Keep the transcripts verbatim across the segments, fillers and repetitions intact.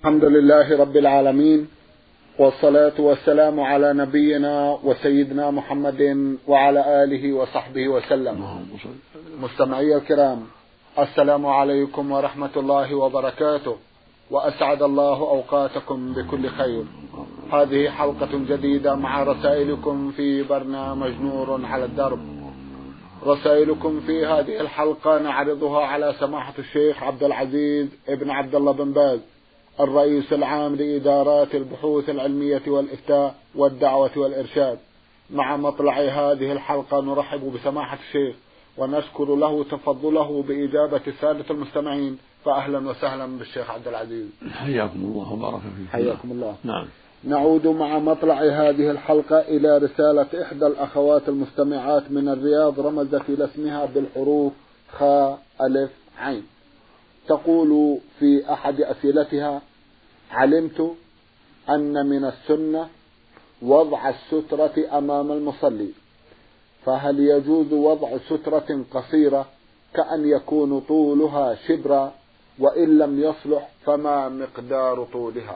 الحمد لله رب العالمين، والصلاة والسلام على نبينا وسيدنا محمد وعلى آله وصحبه وسلم. مستمعي الكرام، السلام عليكم ورحمة الله وبركاته، وأسعد الله أوقاتكم بكل خير. هذه حلقة جديدة مع رسائلكم في برنامج نور على الدرب. رسائلكم في هذه الحلقة نعرضها على سماحة الشيخ عبد العزيز ابن عبد الله بن باز، الرئيس العام لإدارات البحوث العلمية والإفتاء والدعوة والإرشاد. مع مطلع هذه الحلقة نرحب بسماحة الشيخ ونشكر له تفضله بإجابة السادة المستمعين، فأهلا وسهلا بالشيخ عبد العزيز. حياكم الله وبارك فيكم. حياكم الله. نعم. نعود مع مطلع هذه الحلقة إلى رسالة إحدى الأخوات المستمعات من الرياض، رمزت إلى اسمها بالحروف خاء ألف عين. تقول في أحد أسئلتها: علمت أن من السنة وضع السترة أمام المصلي، فهل يجوز وضع سترة قصيرة كأن يكون طولها شبرا، وإن لم يصلح فما مقدار طولها؟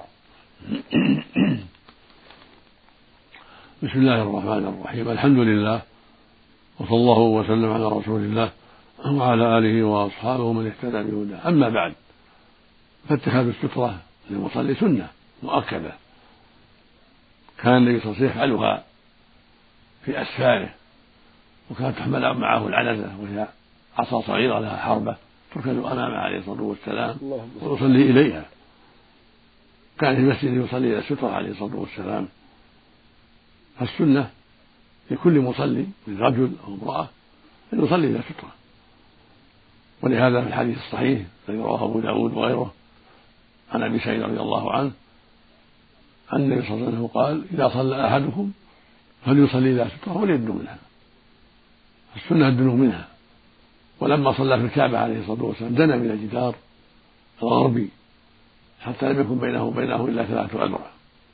بسم الله الرحمن الرحيم، الحمد لله، وصلى الله وسلم على رسول الله وعلى آله وأصحابه من اهتدى بهداه. أما بعد، فاتخاذ السترة للمصلي سنة مؤكدة، كان النبي صلى الله عليه وسلم يفعلها في أسفاره، وكانت تحمل معه العنزة وهي عصا صغيرة لها حربة تركز أمامه عليه الصلاة والسلام ويصلي إليها. كان في المسجد يصلي إلى السترة عليه الصلاة والسلام. فالسنة لكل مصلي من رجل أو امرأة أن يصلي إلى سترة، ولهذا في الحديث الصحيح الذي رواه أبو داود وغيره عن أبي سعيد رضي الله عنه أن النبي صلى الله عليه وسلم قال: إذا صلى أحدكم فليصلي إلى سترة وليدنو منها. السنة الدنو منها. ولما صلى في الكعبة عليه الصلاة والسلام دنا من الجدار الغربي حتى لم يكن بينه وبينه إلا ثلاثة أذرع.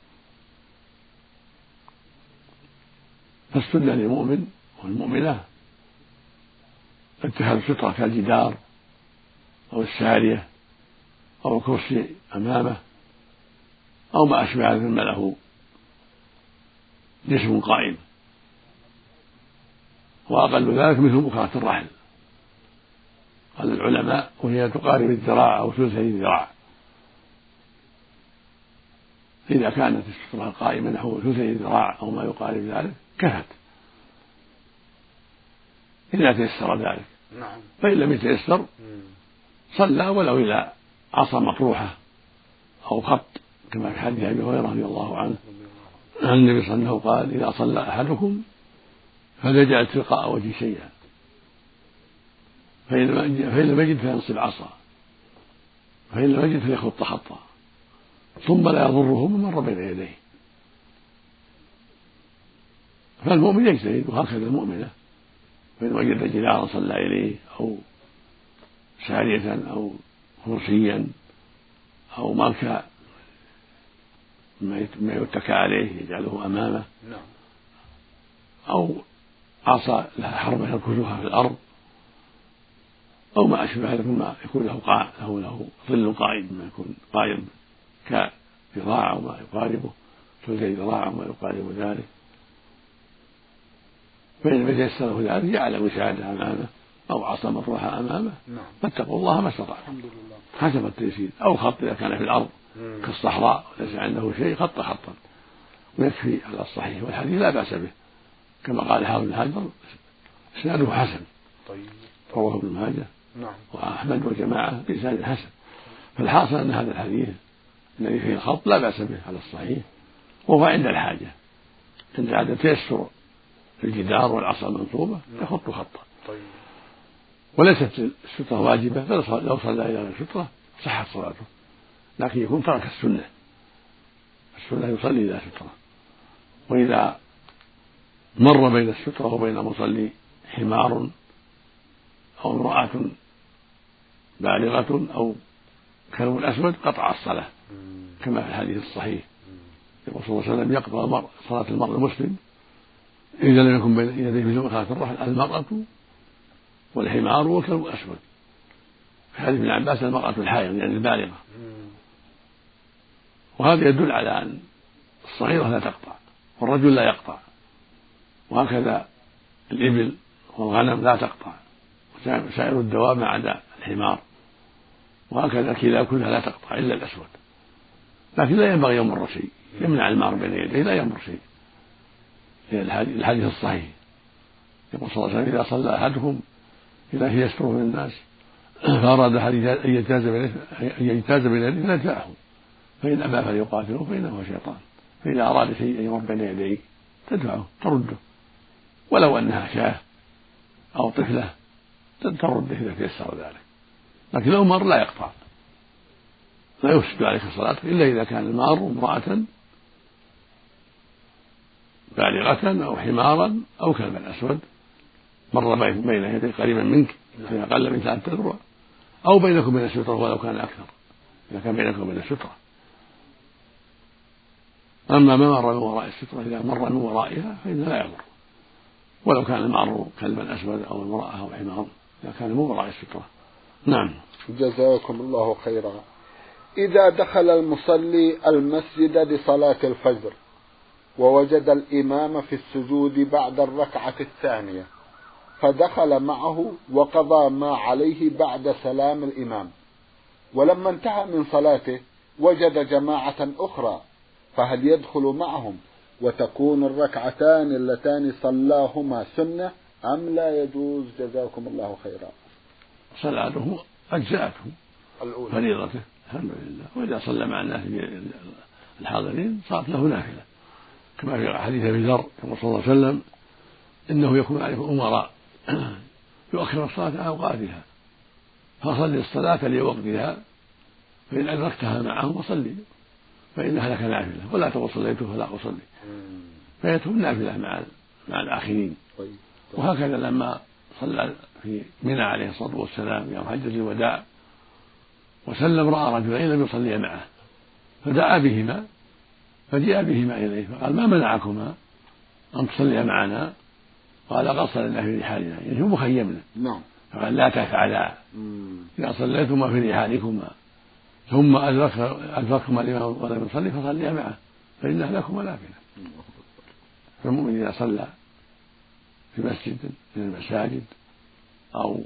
فالسنة للمؤمن والمؤمنة اتخاذ السترة كالجدار أو السارية أو الكرسي أمامه أو ما أشبه ذلك مما له جسم قائم، وأقل ذلك مثل مكرة الرحل. قال العلماء: وهي تقارب الذراع أو ثلثي الذراع. إذا كانت السترة القائمة نحو ثلثي الذراع أو ما يقارب ذلك كفت إذا تيسر ذلك. نعم. فإن لم يتيسر صلى ولو إلى عصا مطروحة أو خط، كما في حديث أبي هريرة رضي الله عنه عن النبي صلى الله عليه وسلم قال: إذا صلى أحدكم فليجعل تلقاء وجهه شيئا، فإن لم يجد فينصب عصا، فإن لم يجد فليخط خطا، ثم لا يضره من مر بين يديه. فالمؤمن يجتهد، وهكذا المؤمنة، فإن وجد جدارا صلى إليه أو سارية أو كرسيا أو مركا ما يتكى عليه يجعله أمامه، أو عصا لها حربة يركزها في الأرض، أو ما أشبه ذلك مما يكون له قاع له له ظل قائم، ما يكون قائم كذراع أو ما يقاربه، ثلثي ذراع أو ما يقارب ذلك. فإن لم يتيسر له ذلك جعل وسادة أمامه أو عصا مطروحة أمامه. فاتقوا الله ما استطعتم حسب التيسير. أو خط إذا كان في الأرض كالصحراء وليس عنده شيء خط خطا ويكفي على الصحيح، والحديث لا بأس به كما قال حافظ بن حجر إسناده حسن. رواه ابن ماجه وأحمد وجماعة بإسناد حسن. فالحاصل أن هذا الحديث الذي فيه الخط لا بأس به على الصحيح، وهو عند الحاجة، عند عدم تيسر الجدار والعصا المنصوبة يخط خطا. وليست السترة واجبة، لو صلى إلى السترة صحت صلاته، لكن يكون ترك السنة. السنة يصلي إلى سترة. وإذا مر بين السترة وبين مصلي حمار أو امرأة بالغة أو كلب أسود قطع الصلاة، كما في الحديث الصحيح يقول صلى الله عليه وسلم: يقطع صلاة المرء المسلم إذا لم يكن بين يديه مثل مخافة الرحل المرأة والحمار والكلب الأسود. في حديث ابن عباس: المرأة الحائض يعني البالغة. وهذا يدل على أن الصغيرة لا تقطع والرجل لا يقطع، وهكذا الإبل والغنم لا تقطع، وسائر الدواب ما عدا الحمار، وهكذا الكلاب كلها لا تقطع إلا الأسود. لكن لا ينبغي يمر شيء يمنع المار بين يديه، لا يمر شيء. الحديث الصحيح يقول صلى الله عليه وسلم: إذا صلى أحدكم إذا هي يستره من الناس فأراد أن يجتاز بين يديه فلا يدفعه، فإن أبى فليقاتله فإنه شيطان. فإذا أراد شيء أن يمر بين يديه تدفعه ترده، ولو أنها شاة أو طفلة ترده إذا تيسر ذلك. لكن لو مر لا يقطع، لا يفسد عليك الصلاة إلا إذا كان المار امرأة بالغة أو حمارا أو كلبا أسود مر بين يديك قريبا منك في أقل من ثلاثة أذرع، أو بينكم وبين السترة ولو كان أكثر إذا كان بينكم وبين السترة. أما ما مر من وراء السترة إذا مر من ورائها فإنه لا يضر، ولو كان المار كلبا أسود أو امرأة أو حمار إذا كان من وراء السترة. نعم. جزاكم الله خيرا. إذا دخل المصلي المسجد لصلاة الفجر ووجد الإمام في السجود بعد الركعة الثانية فدخل معه وقضى ما عليه بعد سلام الإمام، ولما انتهى من صلاته وجد جماعة أخرى، فهل يدخل معهم وتكون الركعتان اللتان صلاهما سنة أم لا يجوز؟ جزاكم الله خيرا. صلاته أجزاته فريضته الحمد لله، وإذا صلى مع الناس الحاضرين صارت له نافلة، كما في حديث أبي ذر كما صلى الله عليه وسلم: إنه يكون عليكم أمراء يؤخر الصلاة عن أوقاتها فصل الصلاة لوقتها فإن أدركتها معهم فصلي فإنها لك نافلة، ولا تقل صليت فلا أصلي، فيتم النافلة مع مع الآخرين. وهكذا لما صلى في منى عليه الصلاة والسلام يوم حجة الوداع وسلم رأى رجلين لم يصليا معه فدعا بهما فجاء بهما إليه فقال: ما منعكما أن تصليا معنا؟ قال: قد صلينا في رحالنا، يعني هو مخيمنا. نعم. فقال: لا تفعلا، إذا صليتما في رحالكما ثم أدرككما الإمام ولم يصلي فصليا معه فإنها لكما نافلة. فالمؤمن إذا صلى في مسجد من المساجد أو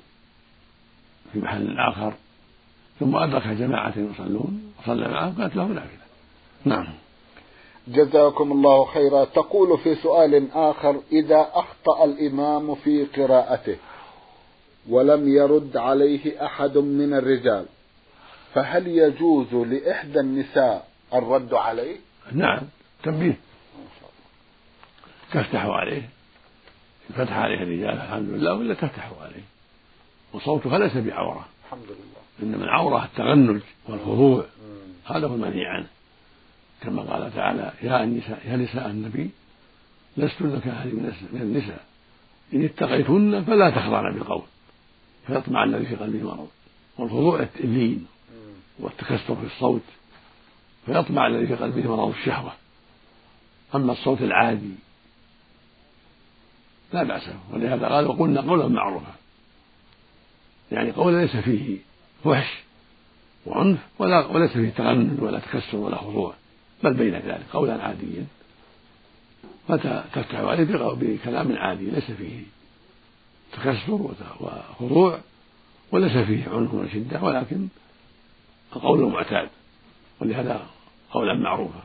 في محل آخر ثم أدرك جماعة يصلون وصلى معهم كانت له نافلة. نعم. جزاكم الله خيرا. تقول في سؤال آخر: إذا أخطأ الإمام في قراءته ولم يرد عليه أحد من الرجال فهل يجوز لإحدى النساء الرد عليه؟ نعم، تنبيه، تفتح عليه، فتح عليه الرجال الحمد لله، ولا تفتح عليه، وصوتها ليس بعورة الحمد لله، إنما العورة التغنج والخضوع، هذا هو المنهي عنه، كما قال تعالى: يا النساء يا نساء النبي لستن كأحد من النساء إن اتقيتن فلا تخضعن بالقول فيطمع الذي في قلبه مرض. والخضوع اللين والتكسر في الصوت فيطمع الذي في قلبه مرض الشهوة. أما الصوت العادي لا بأس، ولهذا قال: وقلنا قولا معروفا، يعني قولا ليس فيه فحش وعنف ولا وليس فيه تغنن ولا تكسر ولا خضوع، بل بين ذلك قولا عاديا فتفتح عليه بكلام عادي ليس فيه تكسر وخضوع وليس فيه عنف وشدة، ولكن القول معتاد، ولهذا قولا معروفا.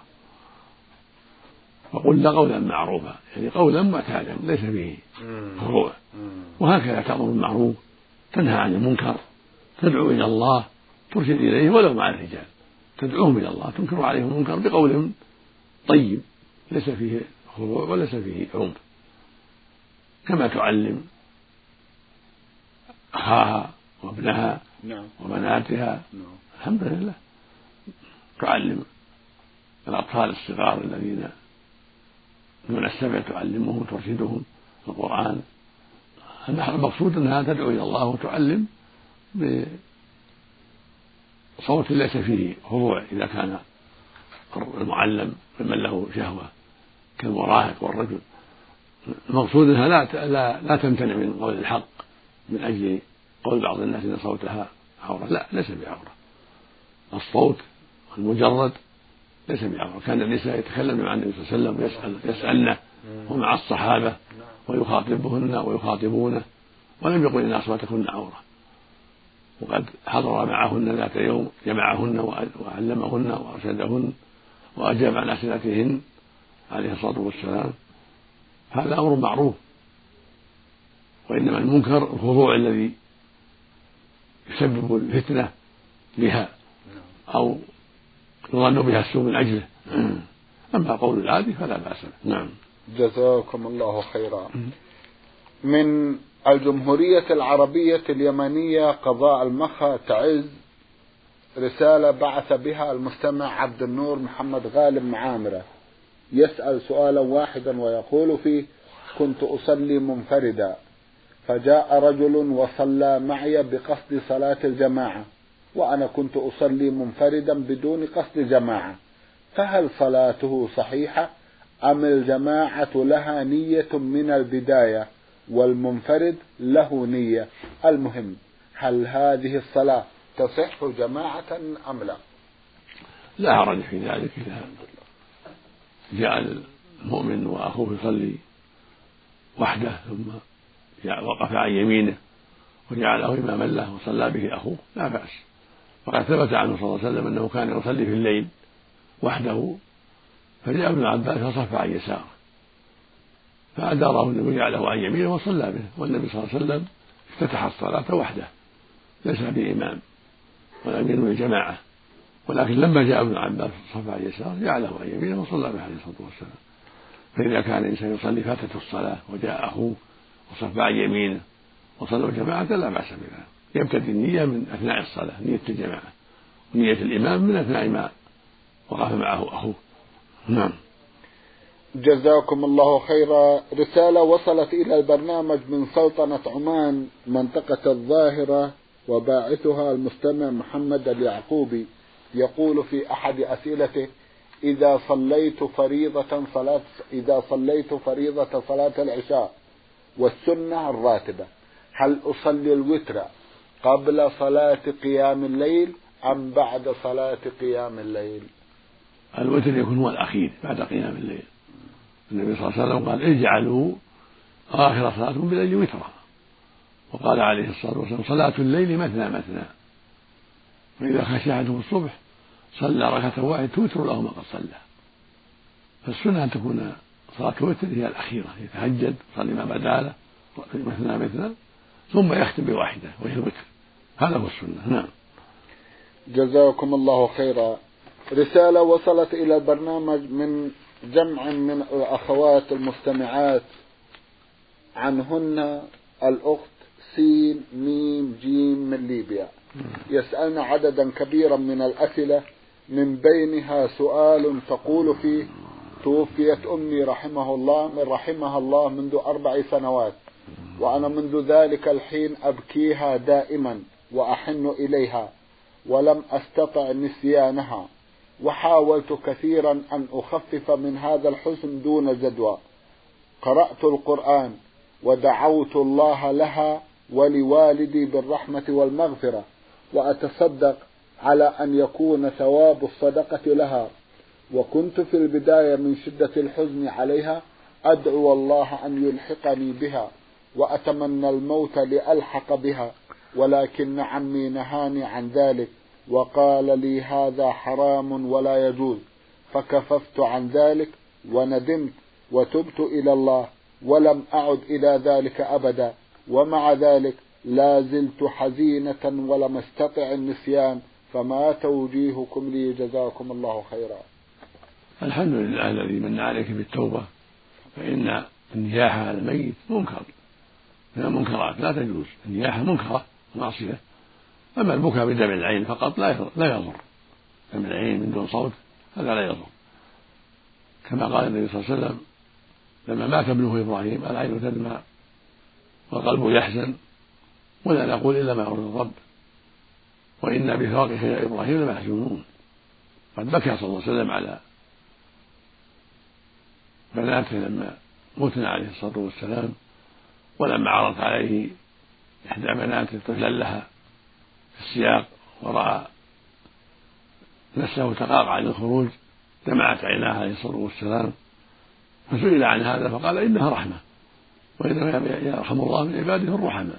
وقلنا قولا معروفا يعني قولا معتادا ليس فيه خضوع. وهكذا تأمر بالمعروف، تنهى عن المنكر، تدعو إلى الله، ترشد إليه ولو مع الرجال، تدعوهم إلى الله، تنكر عليهم المنكر بقول طيب ليس فيه خضوع وليس فيه عنف، كما تعلم أخاها وابنها وبناتها. الحمد لله، تعلم الأطفال الصغار الذين دون السبع تعلمهم وترشدهم القرآن. المقصود أنها تدعو إلى الله وتعلم بصوت ليس فيه خضوع إذا كان المعلم ممن له شهوة كالمراهق والرجل. المقصود أنها لا, لا, لا تمتنع من قول الحق من أجل قول بعض الناس إن صوتها عورة، لا، ليس بعورة. الصوت المجرد ليس بعورة. كان النساء يتكلمن مع النبي صلى الله عليه وسلم ويسأل يسألنه ومع الصحابة ويخاطبهن ويخاطبونه، ولم يقل إن أصواتكن عورة. وقد حضر معهن ذات يوم جمعهن وعلمهن وأرشدهن وأجاب عن أسئلتهن عليه الصلاة والسلام. هذا أمر معروف، وإنما المنكر الخضوع الذي يسبب الفتنة بها أو يظن بها السوء من أجله. أما قول العادي فلا بأس به. نعم. جزاكم الله خيرا. من الجمهورية العربية اليمنية قضاء المخا تعز رسالة بعث بها المستمع عبد النور محمد غالب معامرة، يسأل سؤالا واحدا ويقول فيه: كنت أصلي منفردا، فجاء رجل وصلى معي بقصد صلاة الجماعة، وأنا كنت أصلي منفردا بدون قصد جماعة، فهل صلاته صحيحة أم الجماعة لها نية من البداية والمنفرد له نية؟ المهم، هل هذه الصلاة تصح جماعة أم لا؟ لا حرج في ذلك. إذا جاء المؤمن وأخوه يصلي وحده ثم وقف عن يمينه وجعله إماما له وصلى به أخوه لا بأس. وقد ثبت عنه صلى الله عليه وسلم أنه كان يصلي في الليل وحده، فجاء ابن عباس فصف عن يساره فأداره النبي وجعله عن يمينه وصلى به، والنبي صلى الله عليه وسلم افتتح الصلاة وحده ليس بإمام ولم ينوي الجماعة، ولكن لما جاء ابن عباس صف عن يساره جعله عن يمينه وصلى به عليه الصلاة والسلام. فإذا كان الإنسان يصلي فاتته الصلاة وجاء أخوه وصف عن يمينه وصلوا جماعة لا بأس بها، يبتدي النية من أثناء الصلاة، نية الجماعة، ونية الإمام من أثناء ما وقف معه أخوه. نعم. جزاكم الله خيرا. رسالة وصلت إلى البرنامج من سلطنة عمان منطقة الظاهرة، وباعثها المستمع محمد اليعقوبي، يقول في أحد أسئلته: إذا صليت فريضة صلاة إذا صليت فريضة صلاة العشاء والسنة الراتبة، هل أصلي الوتر قبل صلاة قيام الليل أم بعد صلاة قيام الليل؟ الوتر يكون هو الأخير بعد قيام الليل. النبي صلى الله عليه وسلم قال: اجعلوا آخر صلاتكم بالليل وترا، وقال عليه الصلاة والسلام: صلاة الليل مثنى مثنى، وإذا خشي أحدهم الصبح صلى ركعة واحدة توتر له ما قد صلى. فالسنة أن تكون صلاة الوتر هي الأخيرة، يتهجد صلي ما بدا له مثنى مثنى ثم يختم بواحدة وهي الوتر، هذا هو السنة. نعم. جزاكم الله خيرا. رسالة وصلت إلى البرنامج من جمع من الأخوات المستمعات، عنهن الأخت سين ميم جيم من ليبيا، يسألن عددا كبيرا من الأسئلة، من بينها سؤال تقول فيه: توفيت أمي رحمه الله من رحمها الله منذ أربع سنوات، وأنا منذ ذلك الحين أبكيها دائما وأحن إليها، ولم أستطع نسيانها، وحاولت كثيرا أن أخفف من هذا الحزن دون جدوى. قرأت القرآن ودعوت الله لها ولوالدي بالرحمة والمغفرة، وأتصدق على أن يكون ثواب الصدقة لها، وكنت في البداية من شدة الحزن عليها أدعو الله أن يلحقني بها، وأتمنى الموت لألحق بها، ولكن عمي نهاني عن ذلك وقال لي هذا حرام ولا يجوز، فكففت عن ذلك وندمت وتبت إلى الله ولم أعد إلى ذلك أبدا، ومع ذلك لا زلت حزينة ولم استطع النسيان، فما توجيهكم لي جزاكم الله خيرا؟ الحمد لله الذي من عليك بالتوبة، فإن النياحة على الميت منكر من المنكرات لا تجوز، النياحة منكرة معصية. أما البكاء بدمع العين فقط لا يضر، دمع العين من دون صوت هذا لا يضر، كما قال النبي صلى الله عليه وسلم لما مات ابنه إبراهيم: العين تدمع والقلب يحزن ولا نقول إلا ما يرضي الرب، وإنا بفراقك يا إبراهيم لمحزونون. قد بكى صلى الله عليه وسلم على بناته لما متن عليه الصلاة والسلام، ولما عرضت عليه إحدى بناته طفلا لها في السياق ورأى نفسه تقاطع عن الخروج دمعت عيناه عليه الصلاة والسلام، فسئل عن هذا فقال إنها رحمة، وإنما يرحم الله من عباده الرحماء.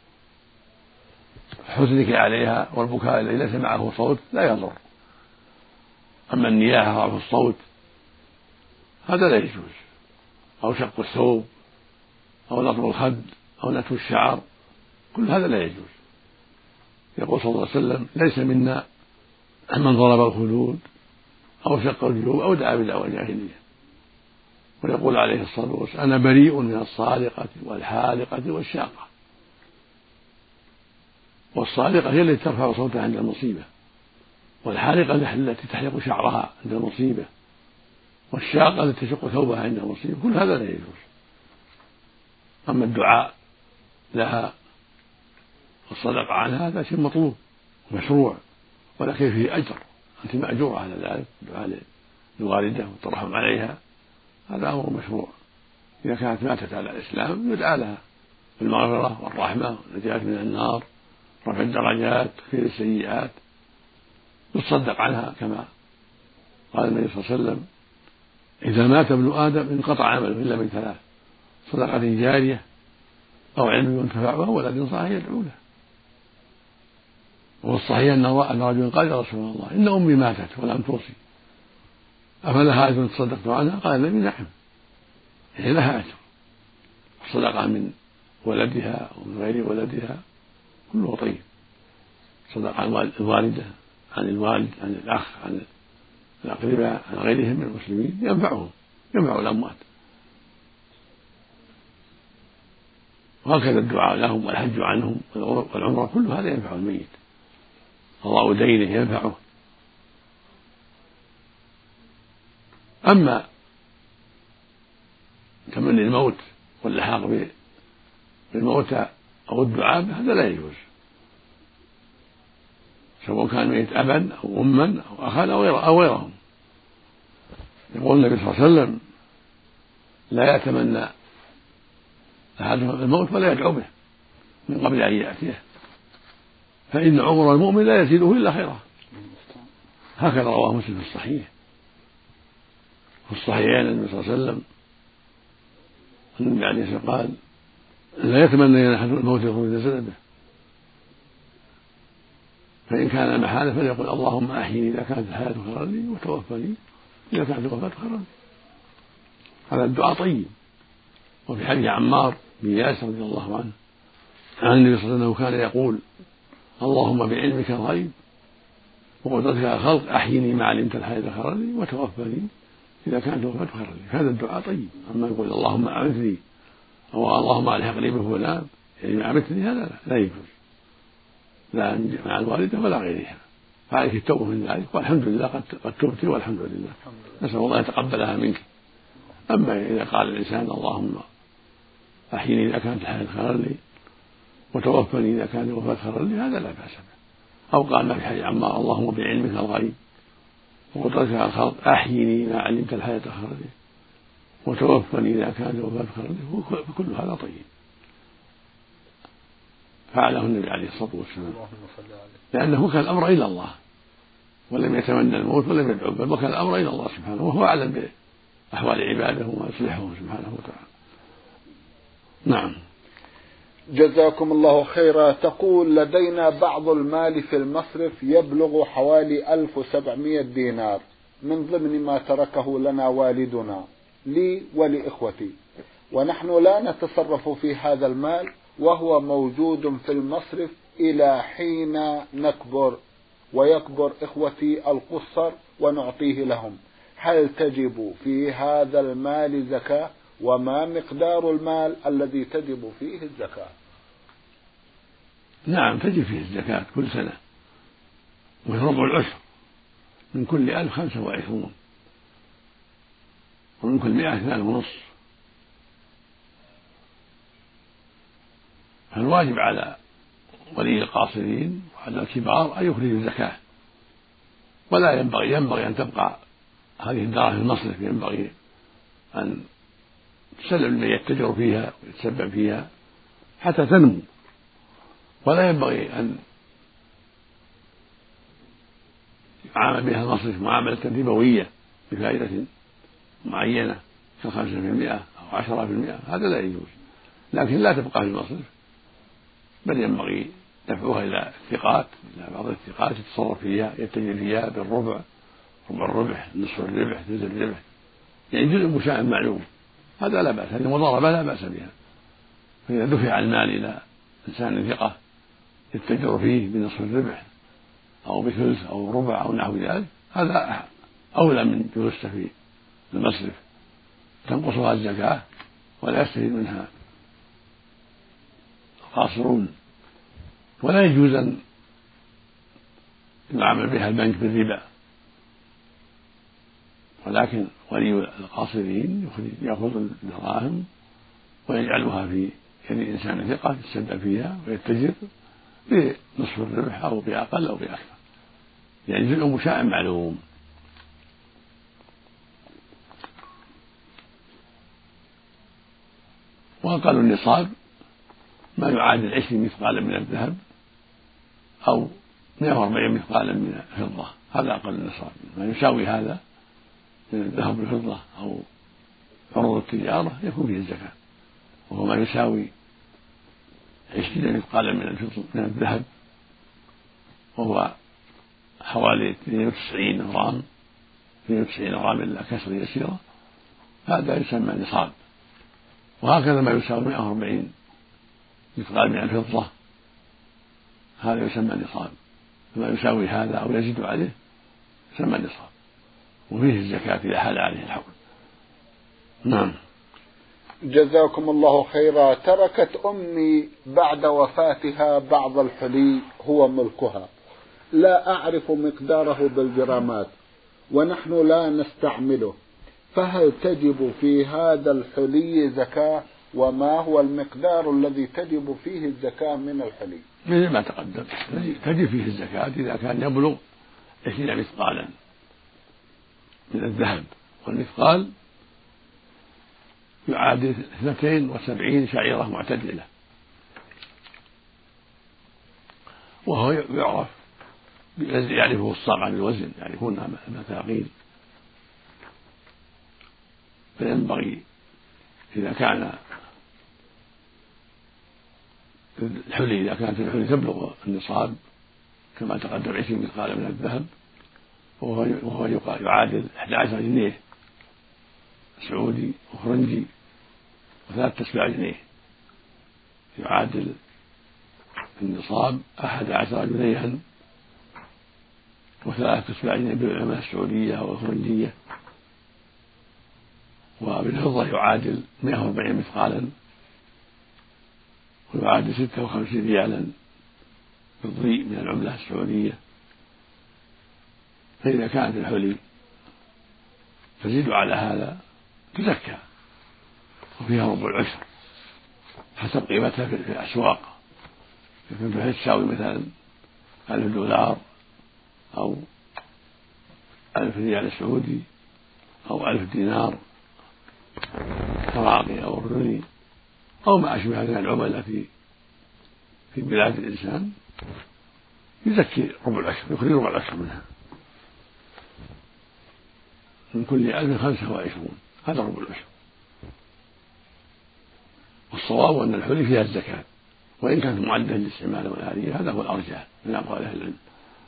حزنك عليها والبكاء الذي ليس معه صوت لا يضر، أما النياحة ورفع الصوت هذا لا يجوز، أو شق الثوب أو نطم الخد أو نتف الشعر، كل هذا لا يجوز. يقول صلى الله عليه وسلم ليس منا من ضرب الخدود أو شق الجيوب أو دعا بدعوى الجاهلية. ويقول عليه الصلاة والسلام أنا بريء من الصالقة والحالقة والشاقة. والصالقة هي التي ترفع صوتها عند المصيبة، والحالقة التي تحلق شعرها عند المصيبة، والشاقة التي تشق ثوبها عند المصيبة، كل هذا لا يجوز. أما الدعاء لها والصدقة عنها هذا شيء مطلوب مشروع، ولكن فيه أجر، أنت مأجورة على ذلك، الدعاء للوالدة والترحم عليها هذا أمر مشروع. إذا كانت ماتت على الإسلام يدعى لها بالمغفرة والرحمة والنجاة من النار، رفع الدرجات، تكفير السيئات، يتصدق عنها كما قال النبي صلى الله عليه وسلم إذا مات ابن آدم انقطع عمله إلا من ثلاث: صدقة جارية أو علم ينتفع به ولد صالح يدعو له. والصحيح أن رجلا قال يا رسول الله إن أمي ماتت ولم توصي أفلها أجر تصدقت عنها؟ قال النبي نعم، هي لها أجر. الصدقة من ولدها ومن غير ولدها كله طيب، صدقة عن الوالدة، عن الوالد، عن الأخ، عن الأقرباء، عن غيرهم من المسلمين ينفعهم، ينفع الأموات. وهكذا الدعاء لهم والحج عنهم والعمرة كل هذا ينفع الميت، قضاء دينه ينفعه. أما تمني الموت واللحاق بالموتى أو الدعاء هذا لا يجوز، سواء كان ميت أبا أو أما أو أخا أو غيرهم. يقول النبي صلى الله عليه وسلم لا يتمنى أحدهم الموت ولا يدعو به من قبل أن يأتيه، فإن عمر المؤمن لا يزيده إلا خيرا. هكذا رواه مسلم في الصحيح. في الصحيحين النبي صلى الله عليه وسلم النبي عليه الصلاة والسلام قال لا يتمنى أحد الموت يخرج جسده، فإن كان محالة فليقل اللهم أحيني إذا كانت الحياة خيرا لي وتوفني إذا كانت الوفاة خيرا لي. هذا الدعاء طيب. وفي حديث عمار بن ياسر رضي الله عنه عن النبي صلى الله عليه وسلم كان يقول اللهم بعلمك الغيب وقدرتك على الخلق أحيني ما علمت الحياة خيرا لي وتوفني إذا كانت الوفاة خيرا لي. هذا الدعاء طيب. أما يقول اللهم أعمتني أو اللهم ألحقني بفلان يعني أعمتني هذا لا يجوز، لا مع الوالدة ولا غيرها، فعليك التوبة من ذلك، والحمد لله قد تبت والحمد لله، نسأل الله أن يتقبلها منك. أما إذا قال الإنسان اللهم أحيني إذا كانت الحياة خيرا لي وتوفني إذا كانت الوفاة خيرا لي هذا لا بأس به. أو قال ما في حديث عمار اللهم بعلمك الغيب وقدرتك على الخلق أحيني ما علمت الحياة خيرا لي وتوفني إذا كانت الوفاة خيرا لي، فكل هذا طيب. فعله النبي عليه الصلاة والسلام لأنه كان الأمر إلى الله ولم يتمنى الموت ولم يدعو، بل وكان الأمر إلى الله سبحانه، وهو أعلم بأحوال عباده وما يصلحهم سبحانه وتعالى. نعم. جزاكم الله خيرا. تقول لدينا بعض المال في المصرف يبلغ حوالي ألف وسبعمائة دينار من ضمن ما تركه لنا والدنا لي ولإخوتي، ونحن لا نتصرف في هذا المال وهو موجود في المصرف إلى حين نكبر ويكبر إخوتي القصر ونعطيه لهم. هل تجب في هذا المال زكاة؟ وما مقدار المال الذي تجب فيه الزكاة؟ نعم تجب فيه الزكاة كل سنة، وهي ربع العشر من كل ألف خمسة وعشرون، ومن كل مئة اثنان ونصف. فالواجب على ولي القاصرين وعلى الكبار أن يخرجوا الزكاة، ولا ينبغي ينبغي أن تبقى هذه الدراهم في المصرف، ينبغي أن تسلم لمن يتجر فيها ويتسبب فيها حتى تنمو، ولا ينبغي أن يعامل بها المصرف معاملة ربوية بفائدة معينة كخمسة في المئة أو عشرة في المئة هذا لا يجوز، لكن لا تبقى في المصرف، بل ينبغي دفعها إلى الثقات، إلى بعض الثقات يتصرف فيها، يتجه فيها بالربع، ربع الربح، نصف الربح، ثلث الربح، يعني جزء مشاع معلوم، هذا لا بأس، هذه مضاربة لا بأس بها. فإذا دفع المال إلى إنسان ثقة يتجر فيه بنصف الربح أو بثلث أو ربع أو نحو ذلك، هذا أولى من جلوسه في المصرف تنقصها الزكاة ولا يستفيد منها القاصرون. ولا يجوز أن يعامل بها البنك بالربا، ولكن ولي القاصرين يأخذ الدراهم ويجعلها في يد إنسان ثقة يتصدق فيها ويتجر بنصف الربح أو بأقل أو بأكثر، يعني جزء مشاع معلوم. وأقل النصاب ما يعادل عشرين مثقالا من الذهب أو مئة وأربعين مثقالا من الفضة، هذا أقل النصاب. ما يساوي هذا من الذهب والفضة أو عروض التجارة يكون فيه الزكاة، وهو ما يساوي عشرين مثقالا من الذهب وهو حوالي اثنين وتسعين غرام، اثنين وتسعين غرام إلا كسر يسيرة، هذا يسمى نصاب. وهكذا ما يساوي مئة وأربعين مثقال من الفضة هذا يسمى نصاب، فما يساوي هذا أو يزيد عليه يسمى نصاب، وفيه الزكاة إذا حال عليه الحول. نعم. جزاكم الله خيرا. تركت أمي بعد وفاتها بعض الحلي هو ملكها، لا أعرف مقداره بالجرامات ونحن لا نستعمله، فهل تجب في هذا الحلي زكاة؟ وما هو المقدار الذي تجب فيه الزكاة من الحلي؟ مثل ما تقدم تجب فيه الزكاة إذا كان يبلغ عشرين مثقالا من الذهب، والمثقال يعادل اثنتين وسبعين شعيرة معتدلة، وهو يعرف يعرفه الصاع بالوزن، يعرفونها المثاقيل. فينبغي إذا كان الحلي إذا كانت الحلي تبلغ النصاب كما تقدم عشرين مثقالا من الذهب وهو يعادل أحد عشر جنيه سعودي وفرنجي وثلاثة أسباع جنيه، يعادل النصاب أحد عشر جنيها وثلاثة أسباع جنيه بالعملة السعودية والفرنجية. وبالفضة يعادل مئة وأربعين مثقالا ويعادل ستة وخمسين ريالا بالضيء من العملة السعودية. فإذا كانت الحلي تزيد على هذا تزكى وفيها ربع العشر حسب قيمتها في الأسواق، لكن بحيث تساوي مثلا ألف دولار أو ألف ريال سعودي أو ألف دينار كراقي أو أردني أو ما أشبه من العملة في في بلاد الإنسان، يزكي ربع العشر، يخرج ربع العشر منها، من كل ألف خمسة وعشرون، هذا ربع العشر. والصواب أن الحلي فيها الزكاة وإن كانت معدة للاستعمال والآلية، هذا هو الأرجح من أقوال أهل العلم.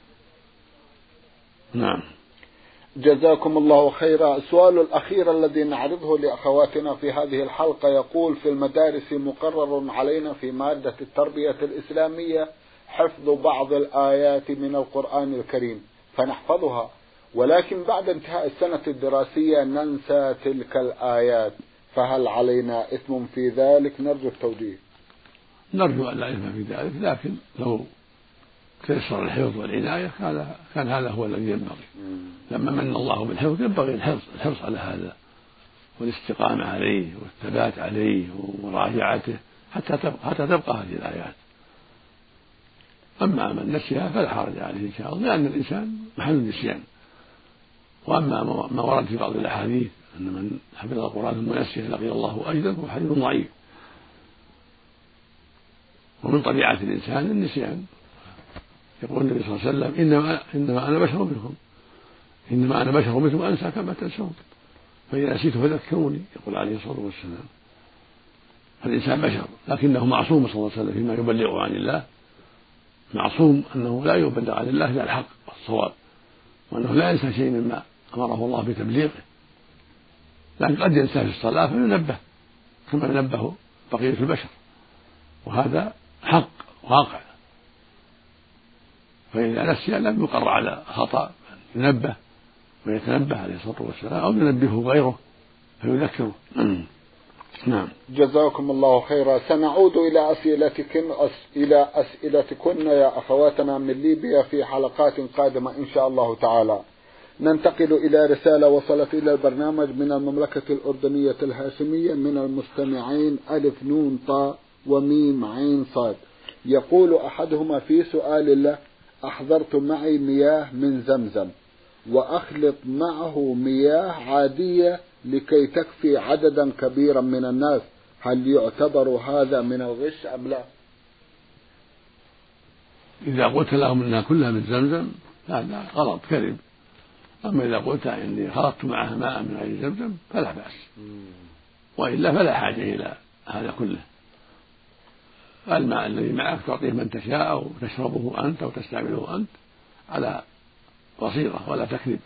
نعم. جزاكم الله خيرا. السؤال الأخير الذي نعرضه لأخواتنا في هذه الحلقة يقول: في المدارس مقرر علينا في مادة التربية الإسلامية حفظ بعض الآيات من القرآن الكريم فنحفظها، ولكن بعد انتهاء السنة الدراسية ننسى تلك الآيات، فهل علينا إثم في ذلك؟ نرجو التوجيه. نرجو أن لا إثم في ذلك، لكن لو تيسر الحفظ والعناية كان هذا هو الذي ينبغي. لما من الله بالحفظ ينبغي الحرص الحرص على هذا والاستقامة عليه والثبات عليه ومراجعته حتى تبقى حتى تبقى هذه الآيات. أما من نسيها فلا حرج عليه إن شاء الله، لأن الإنسان محل النسيان. وأما ما ورد في بعض الأحاديث أن من حفظ القرآن ثم نسيه لقي الله أجرا فهو حديث ضعيف. ومن طبيعة الإنسان النسيان. يقول النبي صلى الله عليه وسلم: إنما, إنما أنا بشر منكم إنما أنا بشر مثل أنسى كما تنسون، فإذا نسيت فذكروني، يقول عليه الصلاة والسلام. فالإنسان بشر، لكنه معصوم صلى الله عليه وسلم فيما يبلغ عن الله، معصوم أنه لا يبلغ عن الله إلا الحق والصواب، وأنه لا ينسى شيء مما أمره الله بتبليغه، لكن قد ينسى في الصلاة فينبه كما ينبه بقية البشر، وهذا حق واقع. فإذا نسي لم يقر على خطأ، ينبه ويتنبه عليه الصلاة والسلام، أو ينبهه غيره فيذكره. نعم. جزاكم الله خيرا. سنعود إلى أسئلتكم إلى أسئلتكن يا أخواتنا من ليبيا في حلقات قادمة إن شاء الله تعالى. ننتقل إلى رسالة وصلت إلى البرنامج من المملكة الأردنية الهاشمية من المستمعين ألف نون طاء وميم عين صاد. يقول أحدهما في سؤال له: أحضرت معي مياه من زمزم وأخلط معه مياه عادية لكي تكفي عددا كبيرا من الناس، هل يعتبر هذا من الغش أم لا؟ إذا قلت لهم إنها كلها من زمزم هذا غلط كذب. أما إذا قلت إني خلطت معها ماء من غير زمزم فلا بأس، وإلا فلا حاجة إلى هذا كله. الماء الذي معك تعطيه من تشاء أو تشربه أنت أو تستعمله أنت على بصيرة ولا تكذب،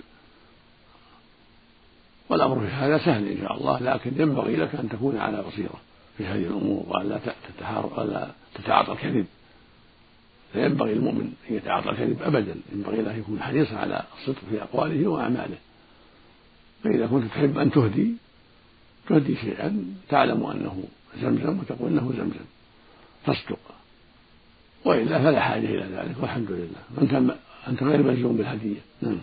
والأمر في هذا سهل إن شاء الله، لكن ينبغي لك أن تكون على بصيرة في هذه الأمور وألا ولا تتعاطى الكذب. لا ينبغي المؤمن أن يتعاطى الكذب أبدا، ينبغي له يكون حريصا على الصدق في أقواله وأعماله. فإذا كنت تحب أن تهدي تهدي شيئا تعلم أنه زمزم وتقول أنه زمزم تصدق، وإلا فلا حاجة إلى ذلك، والحمد لله أنت أنت غير ملزوم بالهدية. نعم.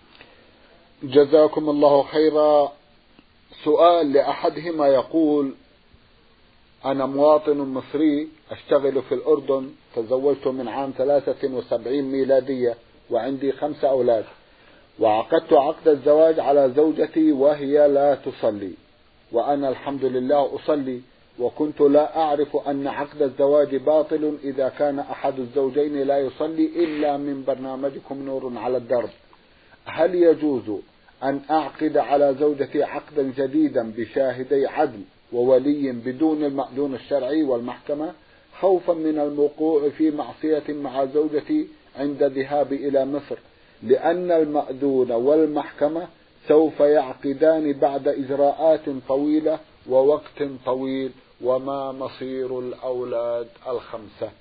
جزاكم الله خيرا. سؤال لأحدهما يقول: أنا مواطن مصري أشتغل في الأردن، تزوجت من عام ثلاثة وسبعين ميلادية وعندي خمسة أولاد، وعقدت عقد الزواج على زوجتي وهي لا تصلي، وأنا الحمد لله أصلي، وكنت لا أعرف أن عقد الزواج باطل إذا كان أحد الزوجين لا يصلي إلا من برنامجكم نور على الدرب. هل يجوز أن أعقد على زوجتي عقدا جديدا بشاهدي عدل وولي بدون المأذون الشرعي والمحكمة، خوفا من الوقوع في معصية مع زوجتي عند ذهابي إلى مصر، لأن المأذون والمحكمة سوف يعقدان بعد إجراءات طويلة ووقت طويل، وما مصير الأولاد الخمسة؟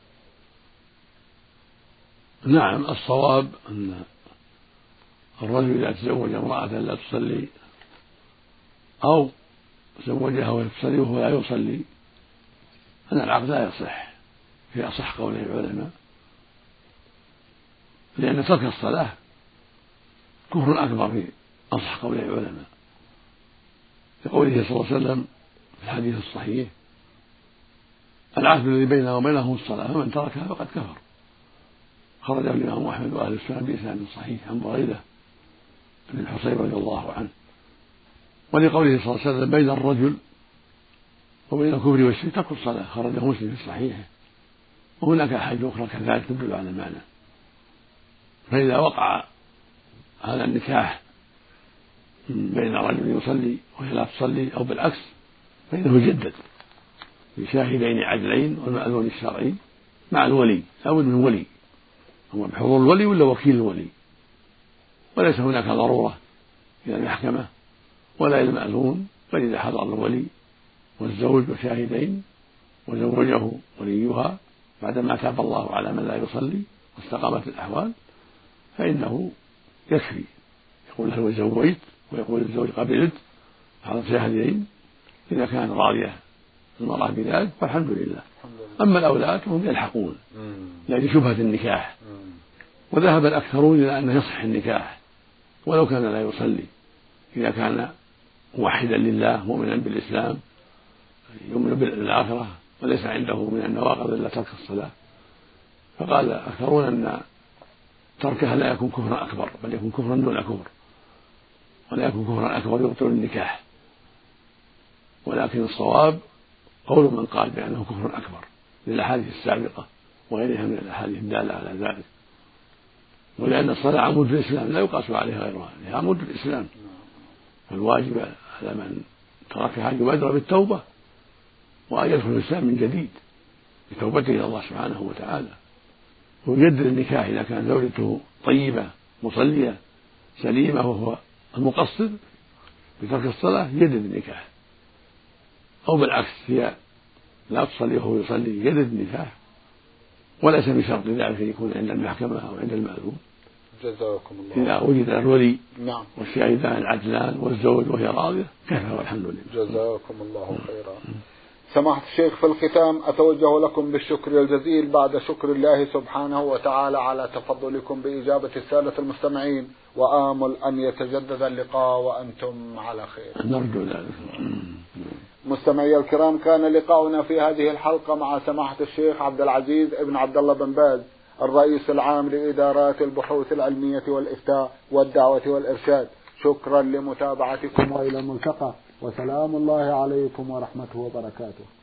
نعم، الصواب أن الرجل إذا تزوج امرأة لا تصلي أو تزوجها وهي تصلي وهو لا يصلي أن العقد لا يصح في أصح قوله العلماء، لأن ترك الصلاة كفر أكبر في أصح قوله العلماء، لقوله صلى الله عليه وسلم في الحديث الصحيح: العهد الذي بيننا وبينهم الصلاة فمن تركها فقد كفر. خرجه الإمام أحمد وأهل السنة بإسناد صحيح عن بريدة بن الحصيب رضي الله عنه. ولقوله صلى الله عليه وسلم: بين الرجل وبين الكفر والشرك ترك الصلاة، خرجه مسلم في صحيحه. وهناك أحاديث أخرى كذلك تدل على المعنى. فإذا وقع هذا النكاح بين رجل يصلي وهي لا تصلي أو بالعكس فإنه يجدد بشاهدين عدلين والمأذون الشرعي مع الولي، لا بد من ولي، هو بحضور الولي ولا وكيل الولي، وليس هناك ضرورة إلى المحكمة ولا إلى المأذون، بل إذا حضر الولي والزوج وشاهدين وزوجه وليها بعدما تاب الله على من لا يصلي واستقامت الأحوال فإنه يكفي، يقول له زوجت ويقول الزوج قبلت حضر شاهدين، إذا كان راضية المرأة بذلك فالحمد لله. أما الأولاد فهم يلحقون لأجل شبهة النكاح، وذهب الأكثرون إلى أنه يصح النكاح ولو كان لا يصلي، إذا كان موحدا لله مؤمنا بالإسلام يؤمن بالآخرة وليس عنده من النواقض إلا ترك الصلاة. فقال الأكثرون أن تركها لا يكون كفرا أكبر، بل يكون كفرا دون كفر، ولا يكون كفرا أكبر يبطل النكاح، ولكن الصواب قول من قال بأنه كفر أكبر للأحاديث السابقة وغيرها من الأحاديث الدالة على ذلك. ولأن الصلاة عمود الإسلام لا يقاس عليها غيرها، هي عمود الإسلام. فالواجب على من تركها أن يبادر بالتوبة وأن يدخل الإسلام من جديد بتوبته إلى الله سبحانه وتعالى، ويجدد النكاح إذا كان زوجته طيبة مصلية سليمة وهو المقصر بترك الصلاة يجدد النكاح، أو بالعكس هي لا تصلي وهو يصلي يجدد النكاح، وليس بشرط ذلك أن يكون عند المحكمة أو عند المأذون. جزاكم الله. إذا وجد الولي نعم والشاهدان العدلان والزوج وهي راضية كفى والحمد لله. جزاكم الله خيرا. سماحة الشيخ، في الختام أتوجه لكم بالشكر الجزيل بعد شكر الله سبحانه وتعالى على تفضلكم بإجابة السادة المستمعين، وآمل أن يتجدد اللقاء وأنتم على خير. نرجو ذلك. مستمعي الكرام، كان لقاؤنا في هذه الحلقة مع سماحة الشيخ عبد العزيز ابن عبد الله بن باز، الرئيس العام لإدارات البحوث العلمية والإفتاء والدعوة والإرشاد. شكرا لمتابعتكم وإلى الملتقى، وسلام الله عليكم ورحمته وبركاته.